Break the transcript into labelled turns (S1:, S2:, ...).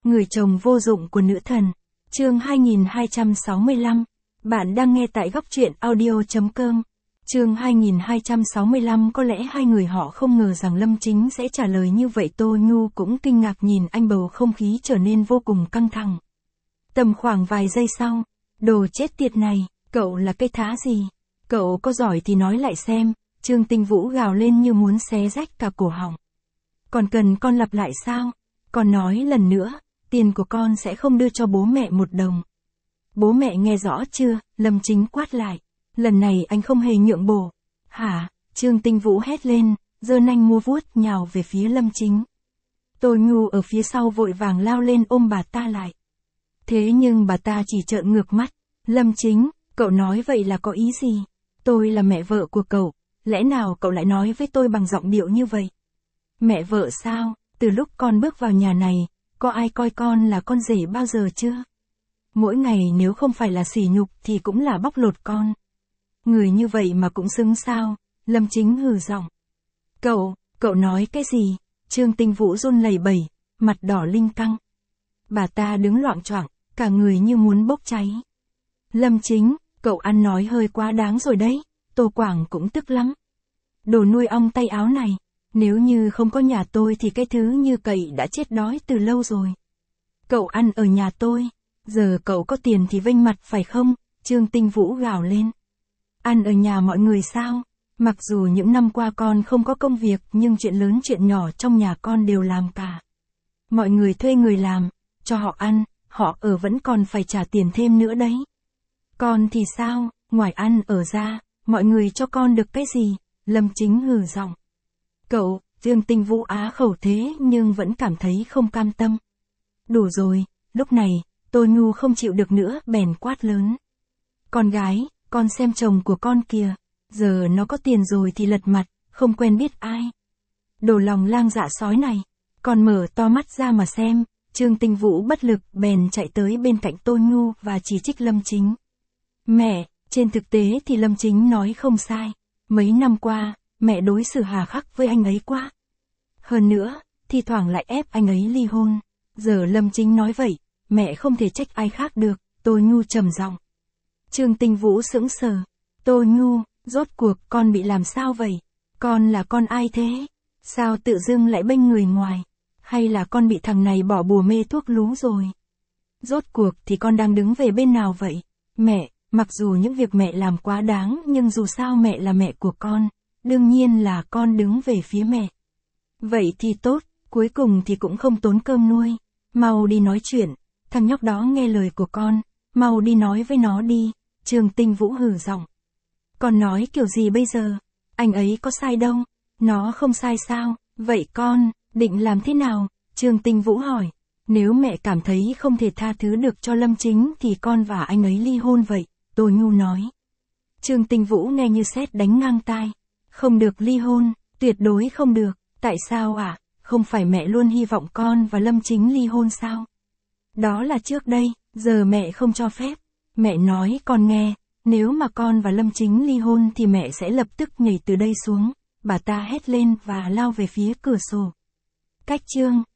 S1: Người chồng vô dụng của nữ thần. Chương 2265. Bạn đang nghe tại góc truyện audio.com. Chương 2265. Có lẽ hai người họ không ngờ rằng Lâm Chính sẽ trả lời như vậy. Tô Nhu cũng kinh ngạc nhìn anh, bầu không khí trở nên vô cùng căng thẳng. Tầm khoảng vài giây sau, đồ chết tiệt này, cậu là cái thá gì? Cậu có giỏi thì nói lại xem. Trương Tinh Vũ gào lên như muốn xé rách cả cổ họng. Còn cần con lặp lại sao? Con nói lần nữa, tiền của con sẽ không đưa cho bố mẹ một đồng. Bố mẹ nghe rõ chưa? Lâm Chính quát lại. Lần này anh không hề nhượng bộ. Hả? Trương Tinh Vũ hét lên, giơ nanh múa vuốt nhào về phía Lâm Chính. Tô Nhu ở phía sau vội vàng lao lên ôm bà ta lại. Thế nhưng bà ta chỉ trợn ngược mắt. Lâm Chính, cậu nói vậy là có ý gì? Tôi là mẹ vợ của cậu, lẽ nào cậu lại nói với tôi bằng giọng điệu như vậy? Mẹ vợ sao? Từ lúc con bước vào nhà này, có ai coi con là con rể bao giờ chưa? Mỗi ngày nếu không phải là sỉ nhục thì cũng là bóc lột con. Người như vậy mà cũng xứng sao? Lâm Chính hừ giọng. Cậu nói cái gì? Trương Tinh Vũ run lẩy bẩy, mặt đỏ linh căng. Bà ta đứng loạng choạng, cả người như muốn bốc cháy. Lâm Chính, cậu ăn nói hơi quá đáng rồi đấy. Tô Quảng cũng tức lắm. Đồ nuôi ong tay áo này, nếu như không có nhà tôi thì cái thứ như cậy đã chết đói từ lâu rồi. Cậu ăn ở nhà tôi, giờ cậu có tiền thì vênh mặt phải không? Trương Tinh Vũ gào lên. Ăn ở nhà mọi người sao? Mặc dù những năm qua con không có công việc nhưng chuyện lớn chuyện nhỏ trong nhà con đều làm cả. Mọi người thuê người làm, cho họ ăn, họ ở vẫn còn phải trả tiền thêm nữa đấy. Con thì sao? Ngoài ăn ở ra, mọi người cho con được cái gì? Lâm Chính hừ giọng. Cậu, Trương Tinh Vũ á khẩu thế nhưng vẫn cảm thấy không cam tâm. Đủ rồi, lúc này, Tô Nhu không chịu được nữa bèn quát lớn. Con gái, con xem chồng của con kìa, giờ nó có tiền rồi thì lật mặt, không quen biết ai. Đồ lòng lang dạ sói này, con mở to mắt ra mà xem. Trương Tinh Vũ bất lực bèn chạy tới bên cạnh Tô Nhu và chỉ trích Lâm Chính. Mẹ, trên thực tế thì Lâm Chính nói không sai. Mấy năm qua, mẹ đối xử hà khắc với anh ấy quá. Hơn nữa, thi thoảng lại ép anh ấy ly hôn. Giờ Lâm Chính nói vậy, mẹ không thể trách ai khác được. Tô Nhu trầm giọng. Trương Tinh Vũ sững sờ. Tô Nhu, rốt cuộc con bị làm sao vậy? Con là con ai thế? Sao tự dưng lại bênh người ngoài? Hay là con bị thằng này bỏ bùa mê thuốc lú rồi? Rốt cuộc thì con đang đứng về bên nào vậy? Mẹ, mặc dù những việc mẹ làm quá đáng nhưng dù sao mẹ là mẹ của con. Đương nhiên là con đứng về phía mẹ. Vậy thì tốt, cuối cùng thì cũng không tốn cơm nuôi. Mau đi nói chuyện, thằng nhóc đó nghe lời của con, mau đi nói với nó đi. Trương Tinh Vũ hừ giọng. Con nói kiểu gì bây giờ? Anh ấy có sai đâu? Nó không sai sao? Vậy con, định làm thế nào? Trương Tinh Vũ hỏi. Nếu mẹ cảm thấy không thể tha thứ được cho Lâm Chính thì con và anh ấy ly hôn vậy, Tô Nhu nói. Trương Tinh Vũ nghe như sét đánh ngang tai. Không được ly hôn, tuyệt đối không được. Tại sao ạ? Không phải mẹ luôn hy vọng con và Lâm Chính ly hôn sao? Đó là trước đây, giờ mẹ không cho phép. Mẹ nói con nghe, nếu mà con và Lâm Chính ly hôn thì mẹ sẽ lập tức nhảy từ đây xuống. Bà ta hét lên và lao về phía cửa sổ. Cách chương